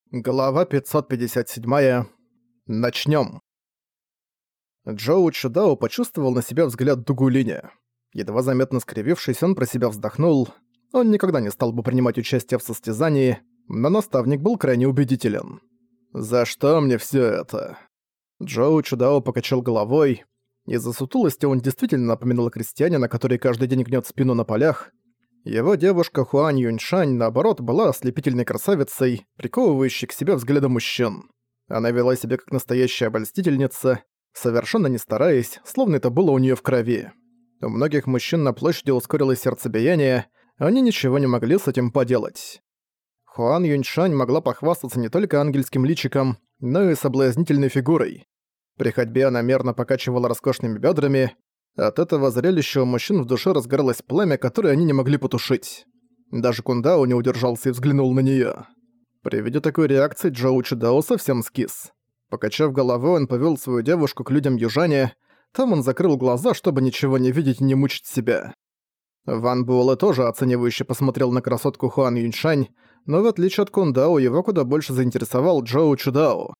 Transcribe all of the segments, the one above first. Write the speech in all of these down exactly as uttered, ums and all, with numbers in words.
Глава пятьсот пятьдесят семь. Начнём. Джоу Чудао почувствовал на себя взгляд Дугулиня. Едва заметно скривившись, он про себя вздохнул. Он никогда не стал бы принимать участие в состязании, но наставник был крайне убедителен. «За что мне всё это?» Джоу Чудао покачал головой. Из-за сутулости он действительно напоминал крестьянина, который каждый день гнёт спину на полях. Его девушка Хуань Юньшань, наоборот, была ослепительной красавицей, приковывающей к себе взгляды мужчин. Она вела себя как настоящая обольстительница, совершенно не стараясь, словно это было у неё в крови. У многих мужчин на площади ускорилось сердцебиение, они ничего не могли с этим поделать. Хуан Юньшань могла похвастаться не только ангельским личиком, но и соблазнительной фигурой. При ходьбе она мерно покачивала роскошными бёдрами. От этого зрелища у мужчин в душе разгоралось пламя, которое они не могли потушить. Даже Кундао не удержался и взглянул на неё. При виде такой реакции Джоу Чудао совсем скис. Покачав головой, он повёл свою девушку к людям южане. Там он закрыл глаза, чтобы ничего не видеть и не мучить себя. Ван Буэлэ тоже оценивающе посмотрел на красотку Хуан Юньшань, но в отличие от Кундао, его куда больше заинтересовал Джоу Чудао.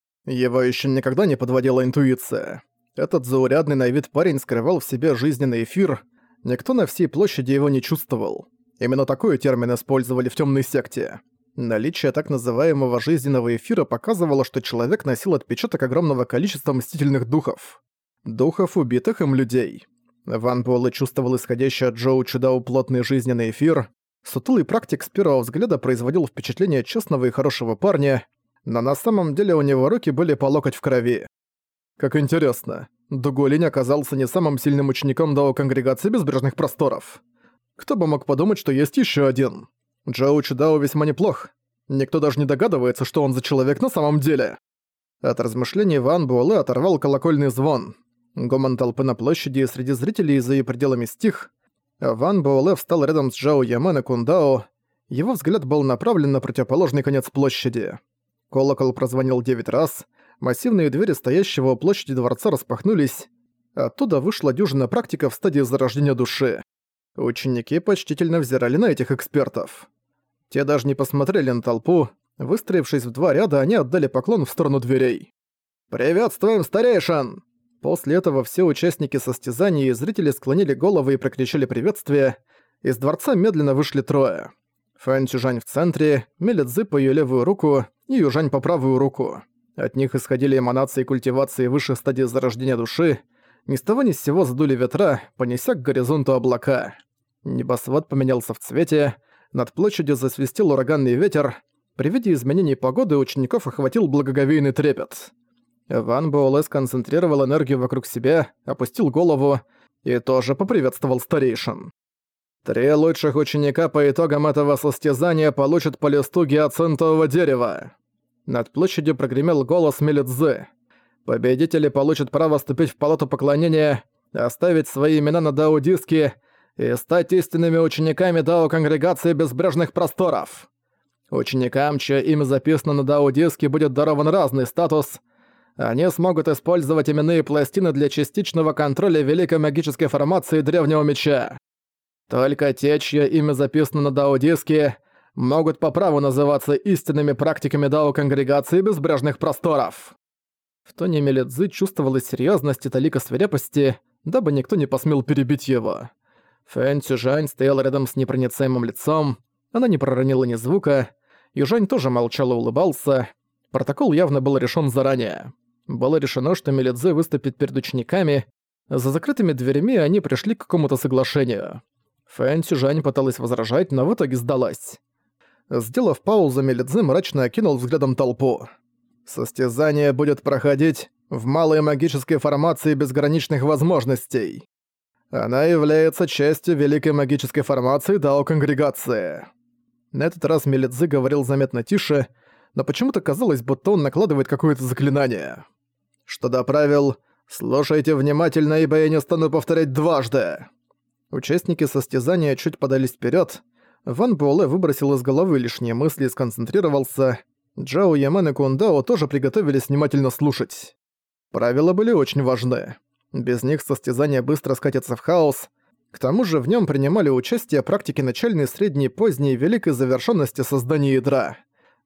Его ещё никогда не подводила интуиция. Этот заурядный на вид парень скрывал в себе жизненный эфир, никто на всей площади его не чувствовал. Именно такой термин использовали в тёмной секте. Наличие так называемого жизненного эфира показывало, что человек носил отпечаток огромного количества мстительных духов. Духов убитых им людей. Ван Буэлэ чувствовал исходящий от Джоу Чудао плотный жизненный эфир. Сутулый практик с первого взгляда производил впечатление честного и хорошего парня, но на самом деле у него руки были по локоть в крови. Как интересно, Дугулинь оказался не самым сильным учеником Дао Конгрегации Безбрежных Просторов. Кто бы мог подумать, что есть ещё один. Джоу Чудао весьма неплох. Никто даже не догадывается, что он за человек на самом деле. От размышлений Ван Буэлэ оторвал колокольный звон. Гомон толпы на площади и среди зрителей за её пределами стих. Ван Буэлэ встал рядом с Джао Ямэн и Кундао. Его взгляд был направлен на противоположный конец площади. Колокол прозвонил девять раз. Массивные двери стоящего у площади дворца распахнулись. Оттуда вышла дюжина практиков в стадии зарождения души. Ученики почтительно взирали на этих экспертов. Те даже не посмотрели на толпу. Выстроившись в два ряда, они отдали поклон в сторону дверей. «Приветствуем, старейшин!» После этого все участники состязаний и зрители склонили головы и прокричали приветствие. Из дворца медленно вышли трое. Фэн Цюжань в центре, Мелицзы по её левую руку и Южань по правую руку. От них исходили эманации культивации высшей стадии зарождения души. Ни с того ни с сего задули ветра, понеся к горизонту облака. Небосвод поменялся в цвете, над площадью засвистел ураганный ветер. При виде изменений погоды учеников охватил благоговейный трепет. Ван Буэлэ сконцентрировал энергию вокруг себя, опустил голову и тоже поприветствовал старейшин. «Три лучших ученика по итогам этого состязания получат по листу гиацинтового дерева». Над площадью прогремел голос Мелицзы. «Победители получат право вступить в палату поклонения, оставить свои имена на дао-диске и стать истинными учениками Дао-конгрегации Безбрежных Просторов. Ученикам, чье имя записано на дао-диске, будет дарован разный статус. Они смогут использовать именные пластины для частичного контроля великой магической формации Древнего Меча. Только те, чье имя записано на дао-диске, могут по праву называться истинными практиками Дао-конгрегации Безбрежных Просторов». В тоне Мелицзы чувствовалась серьёзность и талика свирепости, дабы никто не посмел перебить его. Фэн Цюжань стояла рядом с непроницаемым лицом, она не проронила ни звука, Южань тоже молчал и улыбался. Протокол явно был решен заранее. Было решено, что Мелицзы выступит перед учениками, за закрытыми дверями они пришли к какому-то соглашению. Фэн Цюжань пыталась возражать, но в итоге сдалась. Сделав паузу, Мелицзы мрачно окинул взглядом толпу. «Состязание будет проходить в малой магической формации безграничных возможностей. Она является частью великой магической формации Дао-конгрегации». На этот раз Мелицзы говорил заметно тише, но почему-то казалось, будто он накладывает какое-то заклинание. «Что до правил, слушайте внимательно, ибо я не стану повторять дважды». Участники состязания чуть подались вперед. Ван Буэлэ выбросил из головы лишние мысли и сконцентрировался. Джао Ямэн и Кундао тоже приготовились внимательно слушать. Правила были очень важны. Без них состязание быстро скатится в хаос. К тому же в нем принимали участие практики начальной, средней, поздней и великой завершенности создания ядра.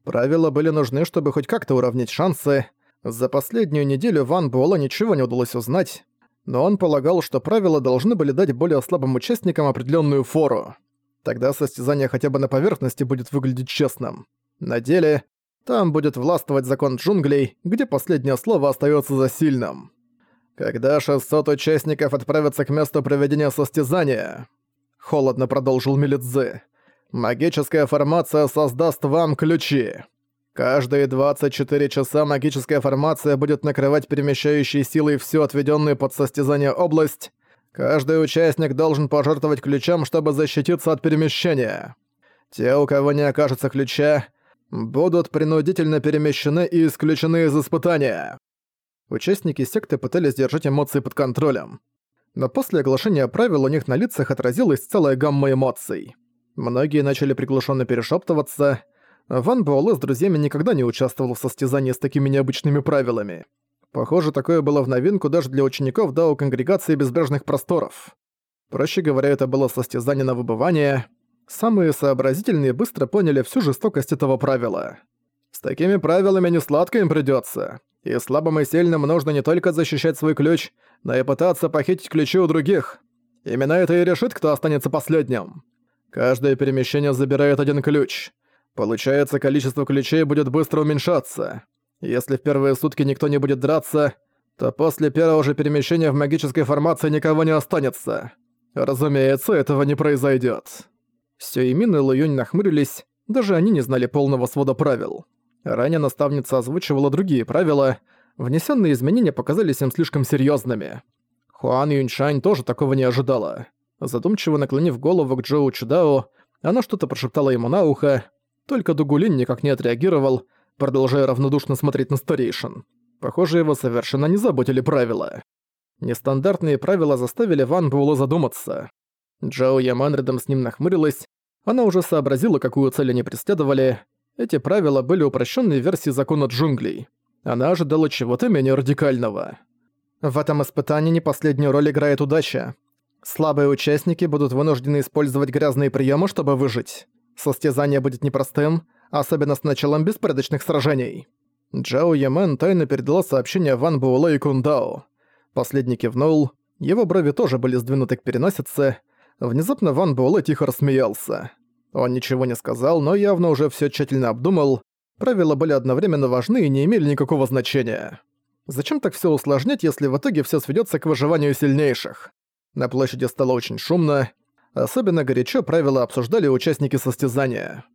Правила были нужны, чтобы хоть как-то уравнять шансы. За последнюю неделю Ван Буэлло ничего не удалось узнать, но он полагал, что правила должны были дать более слабым участникам определенную фору. Тогда состязание хотя бы на поверхности будет выглядеть честным. На деле, там будет властвовать закон джунглей, где последнее слово остается за сильным. Когда шестьсот участников отправятся к месту проведения состязания, холодно продолжил Мелидзе, магическая формация создаст вам ключи. Каждые двадцать четыре часа магическая формация будет накрывать перемещающей силой всю отведенную под состязание область. Каждый участник должен пожертвовать ключом, чтобы защититься от перемещения. Те, у кого не окажется ключа, будут принудительно перемещены и исключены из испытания. Участники секты пытались держать эмоции под контролем. Но после оглашения правил у них на лицах отразилась целая гамма эмоций. Многие начали приглушенно перешептываться. Ван Буэлэ с друзьями никогда не участвовал в состязании с такими необычными правилами. Похоже, такое было в новинку даже для учеников Дао Конгрегации Безбрежных Просторов. Проще говоря, это было состязание на выбывание. Самые сообразительные быстро поняли всю жестокость этого правила. С такими правилами не сладко им придётся. И слабым и сильным нужно не только защищать свой ключ, но и пытаться похитить ключи у других. Именно это и решит, кто останется последним. Каждое перемещение забирает один ключ. Получается, количество ключей будет быстро уменьшаться. Если в первые сутки никто не будет драться, то после первого же перемещения в магической формации никого не останется. Разумеется, этого не произойдёт. Сюймин и Луюнь нахмурились, даже они не знали полного свода правил. Ранее наставница озвучивала другие правила, внесенные изменения показались им слишком серьезными. Хуан Юньшань тоже такого не ожидала. Задумчиво наклонив голову к Джоу Чудао, она что-то прошептала ему на ухо, только Дугулин никак не отреагировал, продолжая равнодушно смотреть на старейшин. Похоже, его совершенно не заботили правила. Нестандартные правила заставили Ван Буэлэ задуматься. Джоу Яман рядом с ним нахмурилась, она уже сообразила, какую цель они преследовали. Эти правила были упрощенной версией закона джунглей. Она ожидала чего-то менее радикального. В этом испытании не последнюю роль играет удача. Слабые участники будут вынуждены использовать грязные приемы, чтобы выжить. Состязание будет непростым, особенно с началом беспорядочных сражений. Джао Ямен тайно передала сообщение Ван Буэлэ и Кундао. Последний кивнул, его брови тоже были сдвинуты к переносице. Внезапно Ван Буэлэ тихо рассмеялся. Он ничего не сказал, но явно уже всё тщательно обдумал. Правила были одновременно важны и не имели никакого значения. Зачем так всё усложнять, если в итоге всё сведётся к выживанию сильнейших? На площади стало очень шумно. Особенно горячо правила обсуждали участники состязания.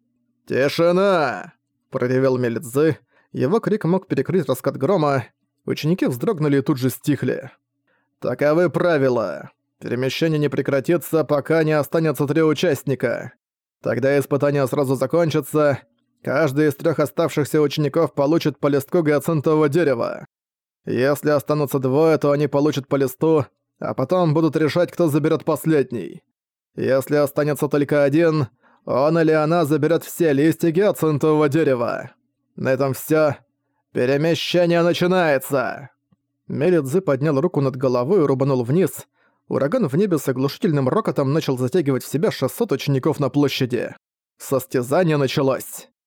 «Тишина!» – проревел Мелидзе. Его крик мог перекрыть раскат грома. Ученики вздрогнули и тут же стихли. «Таковы правила. Перемещение не прекратится, пока не останется три участника. Тогда испытание сразу закончится. Каждый из трёх оставшихся учеников получит по листку гиацинтового дерева. Если останутся двое, то они получат по листу, а потом будут решать, кто заберет последний. Если останется только один, он или она заберет все листья гиацинтового дерева. На этом все. Перемещение начинается!» Мелидзе поднял руку над головой и рубанул вниз. Ураган в небе с оглушительным рокотом начал затягивать в себя шестьсот учеников на площади. Состязание началось.